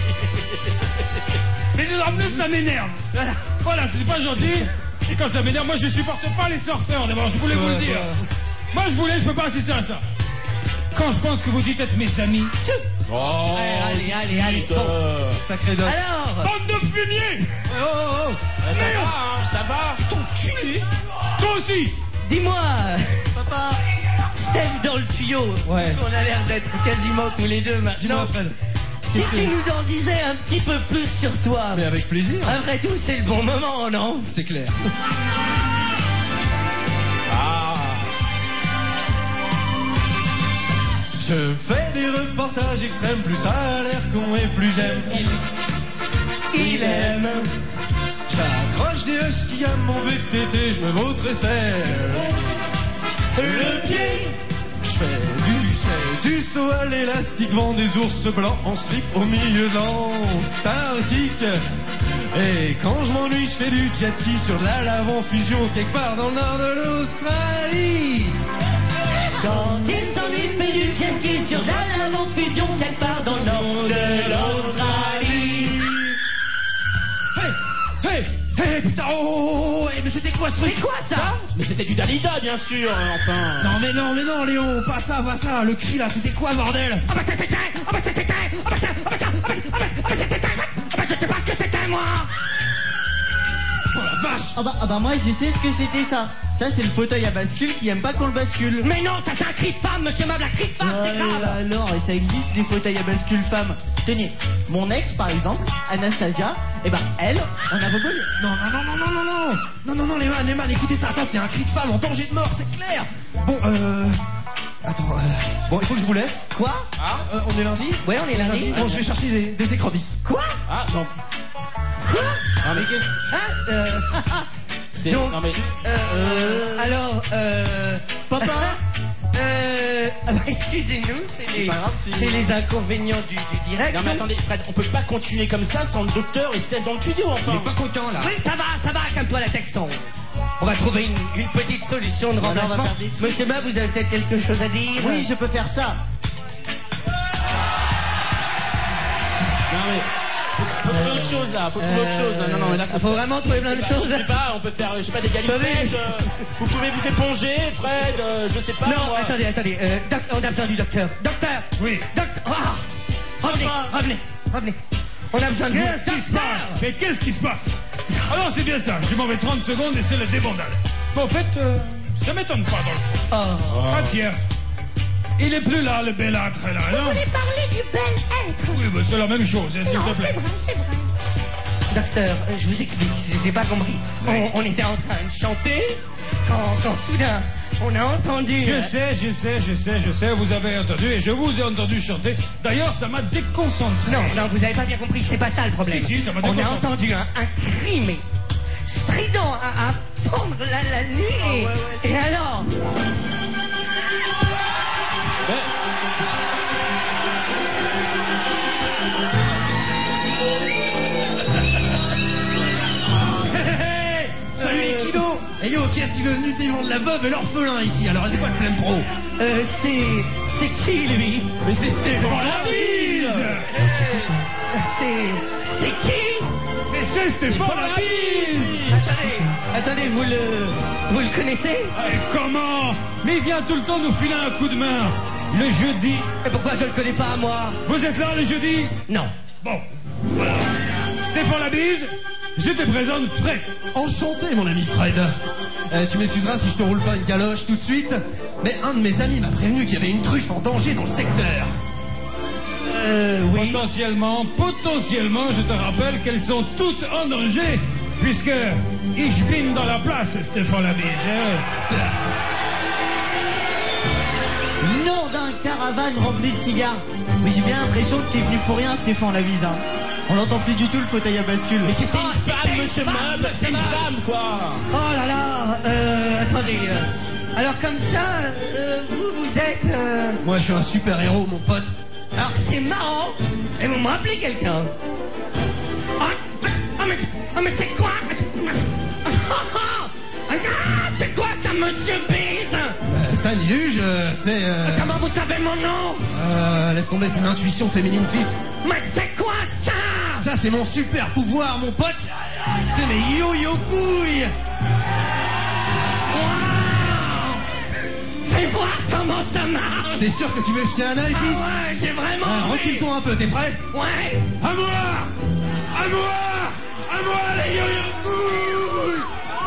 mais en plus, ça m'énerve. Voilà, c'est pas gentil. Et quand ça m'énerve, moi, je supporte pas les surfeurs, d'abord, je voulais vous le dire. Moi, je peux pas assister à ça. Quand je pense que vous dites être mes amis. Oh, Allez. Bon. Sacré Doc. Alors, Bande de fumier. Ça va, hein, ça va. Ton cul. Toi aussi. dis-moi, Papa. Steph dans le tuyau. Ouais. On a l'air d'être quasiment tous les deux maintenant. Dis-moi, Fred. Si tu nous en disais un petit peu plus sur toi. Mais avec plaisir. Après tout, c'est le bon moment, non? C'est clair. Ah. Je fais des reportages extrêmes, plus ça a l'air con et plus j'aime. Il aime. J'accroche des huskies à mon VTT, je me vautrerai Le pied. Je fais du saut à l'élastique, vend des ours blancs en slip au milieu de l'Antarctique. Et quand je m'ennuie, je fais du jet ski sur de la lave en fusion quelque part dans le nord de l'Australie. Quand il s'ennuie, fait du jet ski sur la lave en fusion quelque part dans le nord de l'Australie. Hey, putain, mais c'était quoi ce truc? C'est quoi ça? Mais c'était du Dalida, bien sûr, enfin. Non, mais non, Léon, pas ça, le cri là, c'était quoi, bordel? Ah bah c'était je sais pas ce que c'était moi. Oh la vache! Ah bah moi je sais ce que c'était ça. Ça c'est le fauteuil à bascule qui aime pas qu'on le bascule. Mais non, ça c'est un cri de femme, monsieur Mable, un cri de femme, c'est grave. Alors, et ça existe des fauteuils à bascule femmes. Tenez, mon ex par exemple, Anastasia, elle, on a reconnu. Non, les man, écoutez ça, c'est un cri de femme en danger de mort, c'est clair! Bon, attends, bon, il faut que je vous laisse. Quoi? On est lundi? Ouais, on est lundi. Bon, je vais chercher des écrevisses. Quoi? Ah, non. Quoi? Non, mais c'est. Non, mais. Alors, Papa? excusez-nous, C'est pas grave, c'est les inconvénients du direct. Non, mais attendez, Fred, on peut pas continuer comme ça sans le docteur et Steph dans le studio, enfin. Pas content là. Oui, ça va, calme-toi la texton. On va trouver une petite solution de on va remplacement. faire des trucs. Monsieur Mab, vous avez peut-être quelque chose à dire? Oui, je peux faire ça. Non, mais. Faut trouver autre chose là, faut trouver autre chose. Non, mais là. Faut vraiment trouver plein de choses. Je sais pas, on peut faire, je sais pas, des galipettes. Vous pouvez vous éponger, Fred, je sais pas. Non, moi. attendez. On a besoin du docteur. Docteur! Oui. Docteur! Revenez. On a besoin de vous. Qu'est-ce qui se passe? Mais qu'est-ce qui se passe? Alors c'est bien ça, je m'en vais 30 secondes et c'est le débandade. Bon, en fait, ça m'étonne pas dans le fond. Ah tiens, il est plus là, le bel âtre, là, Vous non? voulez parler du bel être? Oui, bah, c'est la même chose, hein, s'il Non, te c'est plaît. vrai, c'est vrai. Docteur, je vous explique, j'ai pas compris. On était en train de chanter quand soudain on a entendu. Je sais, vous avez entendu et je vous ai entendu chanter. D'ailleurs, ça m'a déconcentré. Non, vous avez pas bien compris, c'est pas ça le problème. Si, ça m'a On a déconcentré. entendu un cri, mais strident à fendre la nuit. Et alors Salut les kilos. Eh yo, qui est-ce qui veut venir défendre la veuve et l'orphelin ici? Alors, c'est quoi le plein pro? c'est qui lui? Mais c'est Stéphane Labise. C'est qui? Mais c'est Stéphane Labise. Attendez, vous le connaissez? Et comment? Mais il vient tout le temps nous filer un coup de main. Le jeudi. Et pourquoi je le connais pas, moi? Vous êtes là le jeudi? Non. Bon, voilà. Stéphane Labise, je te présente Fred. Enchanté, mon ami Fred. Tu m'excuseras si je te roule pas une galoche tout de suite, mais un de mes amis m'a prévenu qu'il y avait une truffe en danger dans le secteur. Oui. Potentiellement, je te rappelle qu'elles sont toutes en danger, puisque ich bin dans la place, Stéphane Labise. Nom d'un caravane rempli de cigares. Mais j'ai bien l'impression que t'es venu pour rien, Stéphane Labise. Hein. On n'entend plus du tout le fauteuil à bascule. Mais c'était une femme, monsieur Mab, c'est une femme, quoi. Oh là là, attendez. Alors comme ça, vous êtes... Moi, je suis un super héros, mon pote. Alors c'est marrant. Et vous me rappelez quelqu'un? Mais c'est quoi? C'est quoi ça, monsieur Bise? Ça, Niluge, c'est... Comment vous savez mon nom? Laisse tomber, c'est l'intuition féminine, fils. Mais c'est quoi ça? Ça, c'est mon super pouvoir, mon pote. C'est mes yo-yo couilles. Fais voir comment ça marche. T'es sûr que tu veux jeter un œil, fils? Ouais, j'ai vraiment envie. Recule-toi un peu, t'es prêt? Ouais. À moi! À moi! À moi, les yo-yo couilles!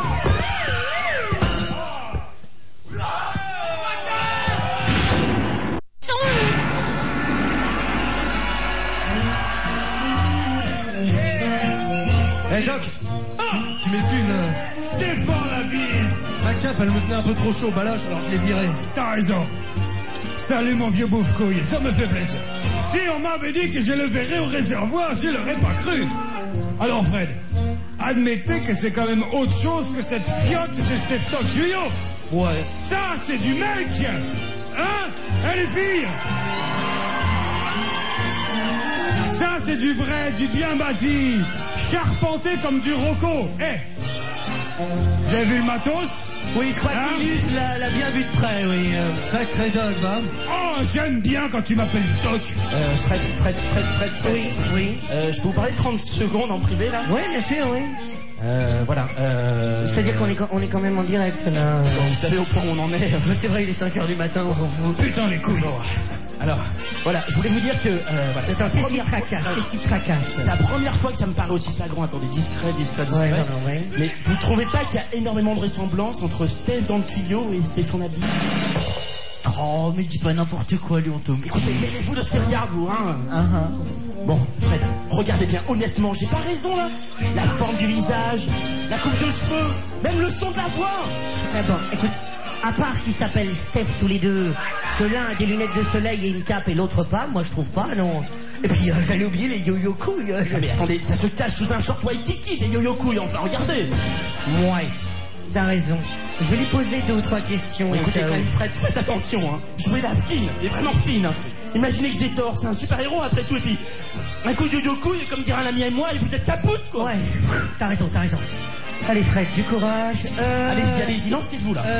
Hey Doc, tu m'excuses, Stéphane Labise. ma cape elle me tenait un peu trop chaud au baloche, alors je l'ai virée. T'as raison. Salut mon vieux bouffe-couille, ça me fait plaisir. Si on m'avait dit que je le verrais au réservoir, je l'aurais pas cru. Alors Fred, admettez que c'est quand même autre chose que cette fiotte de cette toque tuyau. Ouais. Ça, c'est du mec. Hein? Les filles? Ça, c'est du vrai, du bien bâti, charpenté comme du roco. Vous avez vu le matos? Oui, je crois Hein? que Niluge l'a bien vu de près, oui. Sacré Doc, va. Oh, j'aime bien quand tu m'appelles Doc. Fred. Oui. Je peux vous parler 30 secondes en privé, là? Oui, bien sûr, oui. Voilà. C'est-à-dire qu'on est quand même en direct, là. Vous savez au point où on en est. Mais c'est vrai, il est 5h du matin, on s'en fout. Putain, les couilles. Alors, voilà, je voulais vous dire que... voilà, c'est la Qu'est-ce qui première te tracasse? fois- Qu'est-ce qui te tracasse? C'est la première fois que ça me paraît aussi flagrant. Attendez, discret. Ouais, non, ouais. Mais vous trouvez pas qu'il y a énormément de ressemblances entre Steph dans le tuyau et Stéphane Labise? Oh, mais dis pas n'importe quoi, lui, on tombe. Écoutez, mêlez-vous de ce qu'il regarde, vous, hein. Bon, Fred, regardez bien, honnêtement, j'ai pas raison, là. La forme du visage, la coupe de cheveux, même le son de la voix. Ah bon, écoute, à part qu'ils s'appellent Steph tous les deux, que l'un a des lunettes de soleil et une cape et l'autre pas, moi je trouve pas, non. Et puis j'allais oublier les yo-yo couilles. Ah, mais attendez, ça se cache sous un short Waikiki, des yo-yo couilles, enfin, regardez. Ouais, t'as raison. Je vais lui poser 2 ou 3 questions. au Écoutez, cas quand où. même, Fred, faites attention, hein. Jouez la fine, et vraiment fine. Imaginez que j'ai tort, c'est un super-héros après tout, et puis un coup de yo-yo couille, comme dirait un ami et moi, et vous êtes capoute, quoi. Ouais, t'as raison. Allez Fred, du courage. Allez-y, lancez-vous, là.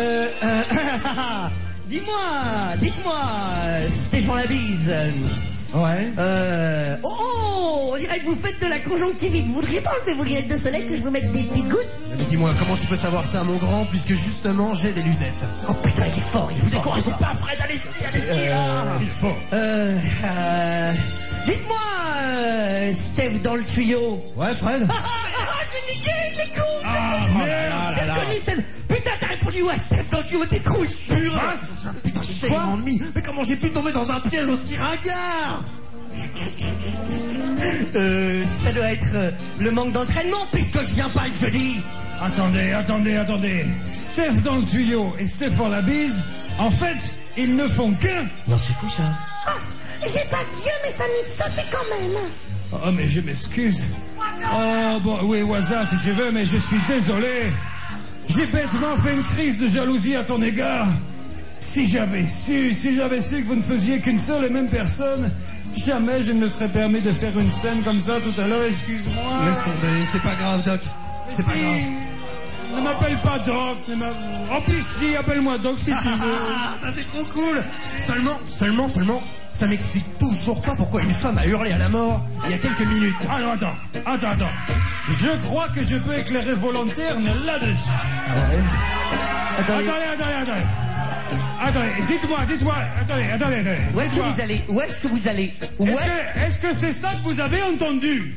Dites-moi, Stéphane Labise. Ouais. On dirait que vous faites de la conjonctivite. Vous voudriez pas enlever vos lunettes de soleil que je vous mette des petites gouttes? Mais dis-moi, comment tu peux savoir ça, mon grand, puisque justement j'ai des lunettes? Oh putain, il est fort. Vous découragez pas, Fred, allez-y, là. Il est fort. Dites-moi, Steph dans le tuyau. Ouais, Fred. J'ai niqué, c'est con. Ah, merde. J'ai reconnu Steph. Putain, t'as répondu à Steph dans le tuyau, t'es trop sûr. Putain, shame on me. Mais comment j'ai pu tomber dans un piège aussi ringard? Ça doit être le manque d'entraînement puisque je viens pas le jeudi. Attendez. Steph dans le tuyau et Steph pour la bise, en fait, ils ne font qu'un. Non, c'est fou ça. Ah, j'ai pas de yeux, mais ça m'y sautait quand même. Oh, mais je m'excuse. Oh, bon, oui, Waza, si tu veux, mais je suis désolé. J'ai bêtement fait une crise de jalousie à ton égard. Si j'avais su que vous ne faisiez qu'une seule et même personne, jamais je ne me serais permis de faire une scène comme ça tout à l'heure, excuse-moi. Laisse tomber, c'est pas grave, Doc. C'est pas grave. Ne m'appelle pas Doc. En plus, si, appelle-moi Doc si tu veux. Ça c'est trop cool. Seulement, ça m'explique toujours pas pourquoi une femme a hurlé à la mort il y a quelques minutes. Alors attends. Je crois que je peux éclairer vos lanternes là-dessus. Ah ouais. Attendez, dites-moi, attendez. Où est-ce que vous allez Est-ce que c'est ça que vous avez entendu?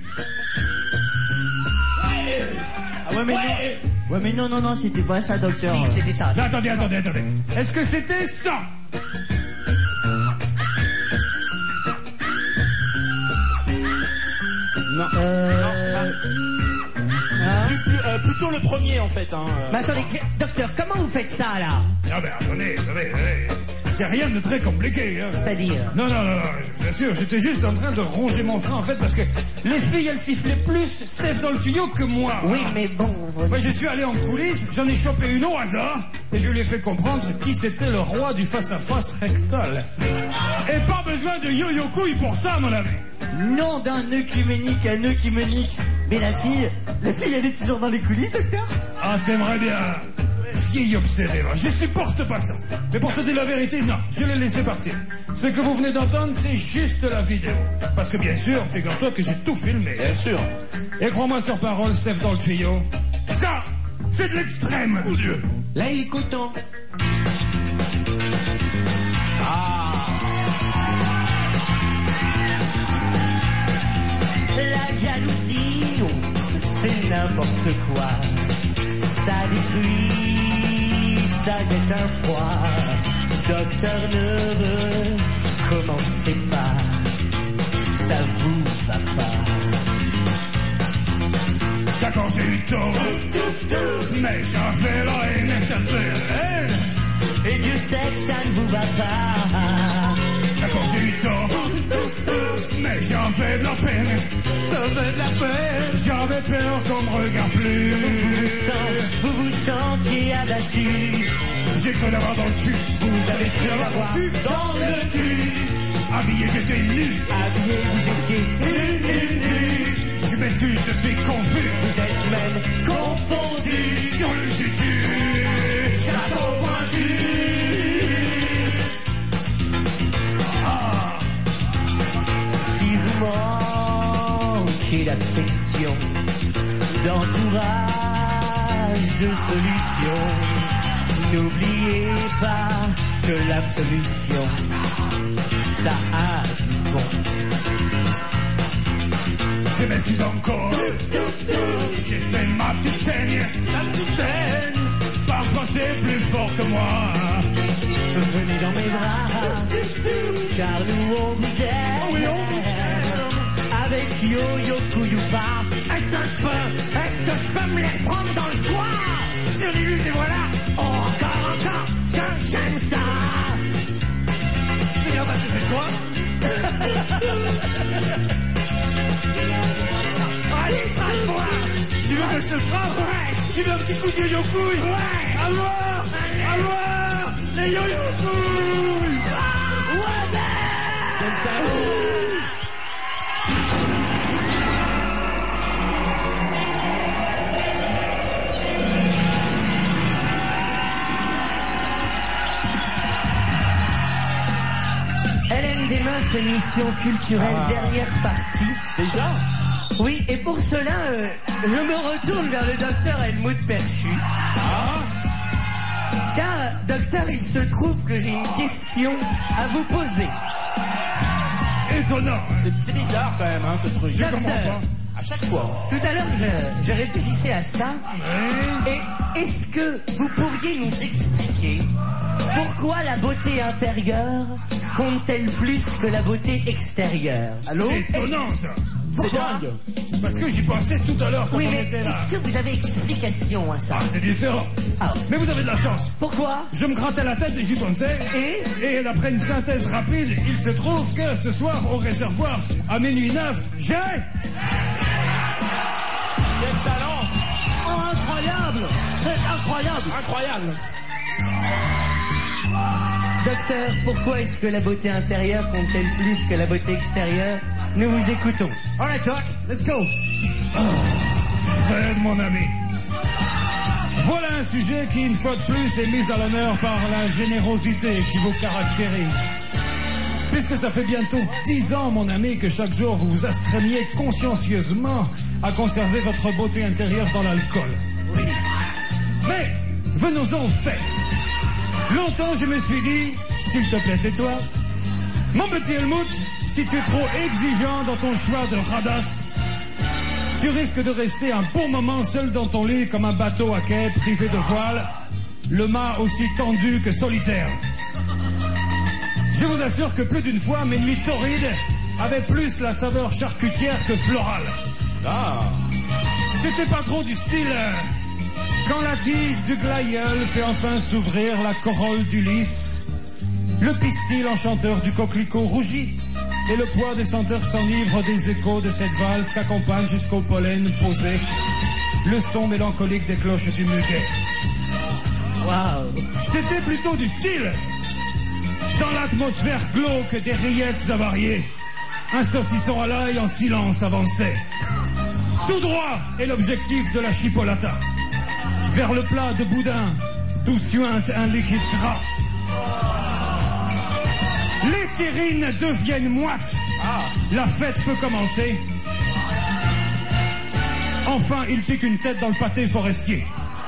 Ah ouais, mais non. Ouais, mais non, c'était pas ça, docteur. Si, c'était ça. Attendez. Est-ce que c'était ça? Non. Plutôt le premier en fait. Mais attendez, docteur, comment vous faites ça là? Non mais attendez. C'est rien de très compliqué. Hein. C'est-à-dire? Non, bien sûr, j'étais juste en train de ronger mon frein en fait parce que les filles elles sifflaient plus Steph dans le tuyau que moi. Oui, mais bon... Moi je suis allé en coulisses, j'en ai chopé une au hasard et je lui ai fait comprendre qui c'était le roi du face-à-face rectal. Et pas besoin de yo-yo couille pour ça mon ami. Non, d'un nœud climénique à nœud climénique. Mais la fille, elle est toujours dans les coulisses, docteur? Ah, t'aimerais bien. Vieille obsédée, moi. Je supporte pas ça. Mais pour te dire la vérité, non, je l'ai laissé partir. Ce que vous venez d'entendre, c'est juste la vidéo. Parce que bien sûr, figure-toi que j'ai tout filmé. Bien sûr. Et crois-moi sur parole, Steph dans le tuyau. Ça, c'est de l'extrême. Mon Dieu. Là, il est content. La jalousie, c'est n'importe quoi. Ça détruit, ça jette un froid. Docteur Neureux, commencez pas, ça vous va pas. D'accord, j'ai eu tort. Mais j'avais la haine. Et Dieu sait que ça ne vous va pas. D'accord, j'ai eu tort. Mais j'avais de la peine. J'avais peur qu'on me regarde plus. Vous vous sentiez abattu. J'ai cru l'avoir dans le cul. Vous avez cru l'avoir dans le cul. Habillé, j'étais nu. Habillé, vous étiez nu. Je m'excuse, je suis confus. Vous êtes même confondu. Sur le tutu. Chapeau pointu. Si vous manquez d'affection, d'entourage, de solution, n'oubliez pas que l'absolution, ça a du bon. Je m'excuse encore. J'ai fait ma petite teigne. Parfois c'est plus fort que moi. Venez dans mes bras, car nous on vous aime. Avec yo-yo couillou-pas. Est-ce que je peux me les prendre dans le foie? Sur les luttes et voilà. Encore, j'aime ça. C'est bien parce que c'est toi. Allez, frappe-moi. Tu veux que je te frappe? Ouais. Tu veux un petit coup de yo-yo couille? Ouais. À voir les yo-yo couilles. Hélène des Meufs, émission culturelle, dernière partie. Déjà? Oui, et pour cela, je me retourne vers le docteur Helmut Perchu. Car, docteur, il se trouve que j'ai une question à vous poser. Et étonnant. C'est bizarre quand même, hein, ce truc. Je comprends pas. À chaque fois. Tout à l'heure, je réfléchissais à ça. Et est-ce que vous pourriez nous expliquer pourquoi la beauté intérieure compte-t-elle plus que la beauté extérieure? Allô? C'est étonnant, ça. C'est dingue. Parce que j'y pensais tout à l'heure quand Oui, on mais était là. est-ce que vous avez explication à ça? Ah, c'est différent. Ah. Mais vous avez de la chance. Pourquoi? Je me grattais la tête et j'y pensais. Et après une synthèse rapide, il se trouve que ce soir, au réservoir, à minuit 9, j'ai... Quel talent! Oh, incroyable! C'est incroyable! Incroyable! Docteur, pourquoi est-ce que la beauté intérieure compte-t-elle plus que la beauté extérieure? Nous vous écoutons. All right, Doc, let's go! Fred, mon ami. Voilà un sujet qui, une fois de plus, est mis à l'honneur par la générosité qui vous caractérise. Puisque ça fait bientôt 10 ans, mon ami, que chaque jour vous vous astreigniez consciencieusement à conserver votre beauté intérieure dans l'alcool. Oui. Mais, venons-en au fait. Longtemps, je me suis dit, s'il te plaît, tais-toi. Mon petit Helmut, si tu es trop exigeant dans ton choix de radasse, tu risques de rester un bon moment seul dans ton lit comme un bateau à quai privé de voile, le mât aussi tendu que solitaire. Je vous assure que plus d'une fois, mes nuits torrides avaient plus la saveur charcutière que florale. Ah. C'était pas trop du style... quand la tige du glaïeul fait enfin s'ouvrir la corolle du lys, le pistil enchanteur du coquelicot rougit, et le poids des senteurs s'enivre des échos de cette valse qu'accompagne jusqu'au pollen posé le son mélancolique des cloches du muguet. Waouh! C'était plutôt du style. Dans l'atmosphère glauque des rillettes avariées, un saucisson à l'ail en silence avançait. Tout droit est l'objectif de la chipolata. Vers le plat de boudin, d'où suinte un liquide gras. Les terrines deviennent moites. La fête peut commencer. Enfin, il pique une tête dans le pâté forestier.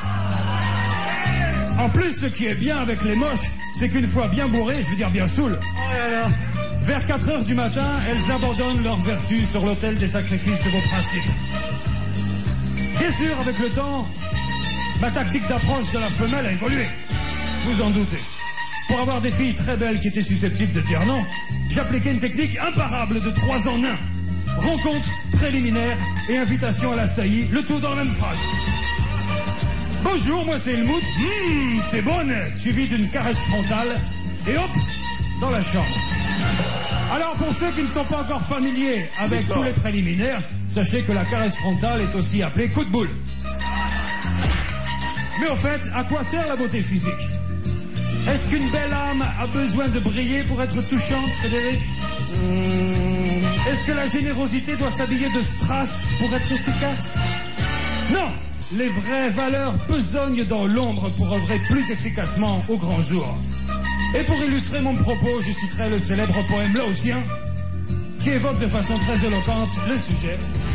En plus, ce qui est bien avec les moches, c'est qu'une fois bien bourrées, je veux dire bien saoules, vers 4 heures du matin, elles abandonnent leur vertu sur l'autel des sacrifices de vos principes. Bien sûr, avec le temps, ma tactique d'approche de la femelle a évolué. Vous en doutez. Pour avoir des filles très belles qui étaient susceptibles de dire non, j'appliquais une technique imparable de 3 en 1. Rencontre, préliminaire et invitation à la saillie, le tout dans la même phrase. Bonjour, moi c'est Helmut. T'es bonne, suivi d'une caresse frontale. Et hop, dans la chambre. Alors pour ceux qui ne sont pas encore familiers avec tous les préliminaires, sachez que la caresse frontale est aussi appelée coup de boule. Mais au fait, à quoi sert la beauté physique? Est-ce qu'une belle âme a besoin de briller pour être touchante, Frédéric? Est-ce que la générosité doit s'habiller de strass pour être efficace? Non! Les vraies valeurs besognent dans l'ombre pour œuvrer plus efficacement au grand jour. Et pour illustrer mon propos, je citerai le célèbre poème laotien, qui évoque de façon très éloquente le sujet.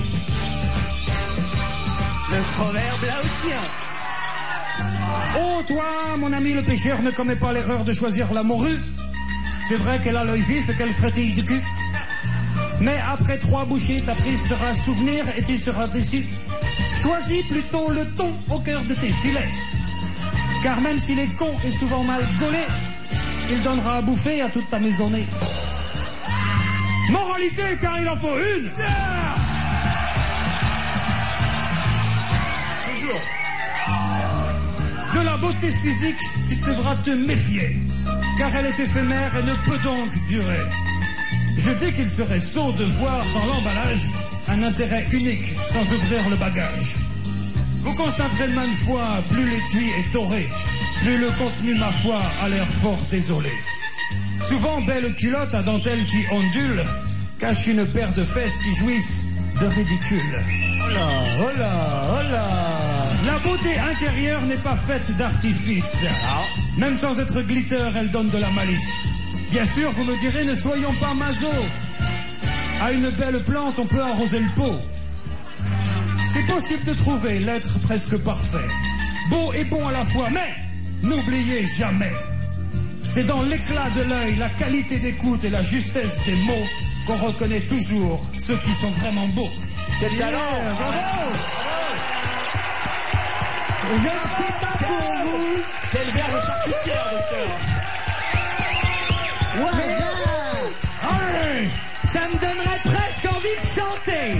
Le proverbe laotien. Oh, toi, mon ami le pêcheur, ne commets pas l'erreur de choisir la morue. C'est vrai qu'elle a l'œil vif et qu'elle frétille du cul. Mais après 3 bouchées, ta prise sera un souvenir et tu seras déçu. Choisis plutôt le thon au cœur de tes filets. Car même s'il est con et souvent mal gaulé, il donnera à bouffer à toute ta maisonnée. Moralité, car il en faut une. Bonjour. De la beauté physique, tu devras te méfier, car elle est éphémère et ne peut donc durer. Je dis qu'il serait sot de voir dans l'emballage un intérêt unique sans ouvrir le bagage. Vous constaterez de maintes fois, plus l'étui est doré, plus le contenu, ma foi, a l'air fort désolé. Souvent, belle culotte à dentelle qui ondule cache une paire de fesses qui jouissent de ridicule. Oh là, oh là, oh là. La beauté intérieure n'est pas faite d'artifice. Même sans être glitter, elle donne de la malice. Bien sûr, vous me direz, ne soyons pas maso. À une belle plante, on peut arroser le pot. C'est possible de trouver l'être presque parfait, beau et bon à la fois, mais n'oubliez jamais, c'est dans l'éclat de l'œil, la qualité d'écoute et la justesse des mots qu'on reconnaît toujours ceux qui sont vraiment beaux. Quel talent! Bravo. Je ne sais pas pour vous. Quel verre de charcutière, docteur! Allez, ça me donnerait presque envie de chanter.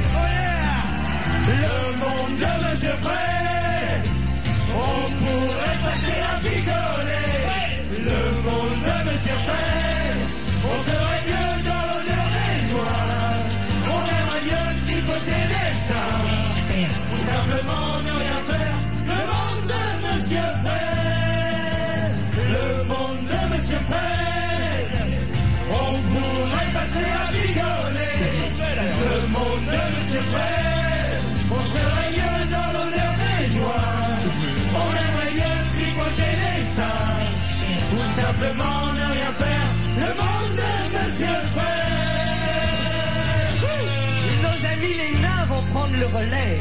Le monde de Monsieur Fred, on pourrait passer à picoler. Le monde de Monsieur Fred, on serait mieux dans l'honneur des joies. On aimerait mieux tripoter des seins, ou simplement ne rien faire. Le monde de Monsieur Fred, le monde de Monsieur Fred, on pourrait passer à picoler. Le monde de Monsieur Fred, on serait mieux dans l'honneur des joies. On aimerait mieux tripoter les seins, ou simplement ne rien faire. Le monde de Monsieur Fred. Nos amis les nains vont prendre le relais.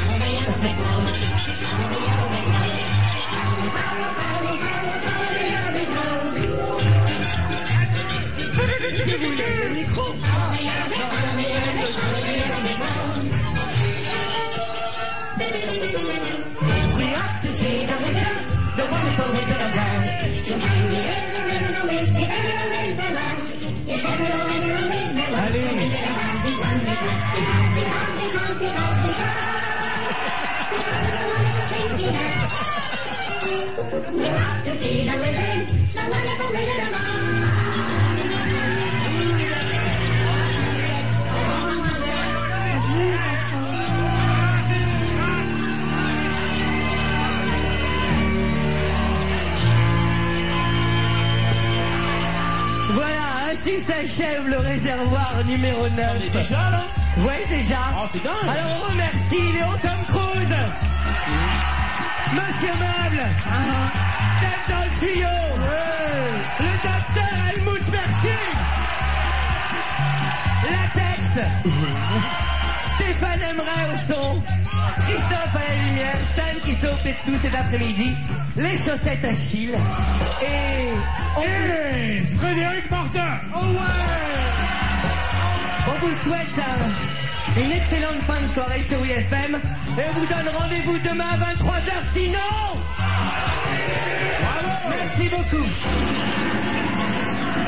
Le micro. We have to see the wizard, the wonderful Wizard of Oz. You find the eggs are in the waste, the arrow is the last. If ever the arrow is the last, the Wizard of Oz is one because the wonderful things he has. We have to see the wizard, the wonderful Wizard of Oz. Voilà, ainsi s'achève le réservoir numéro 9. On est déjà là? Oui, déjà. Oh, c'est dingue. Alors on remercie Léon Tom Cruise, Monsieur Meuble, Steph dans le tuyau, le docteur Helmut Perchu, Latex, Stéphane Emmerey au son, Christophe à la lumière, Stan qui s'occupe de tout cet après-midi, les chaussettes Achille et Frédéric Martin. on vous souhaite une excellente fin de soirée sur WFM et on vous donne rendez-vous demain à 23h sinon. Merci beaucoup.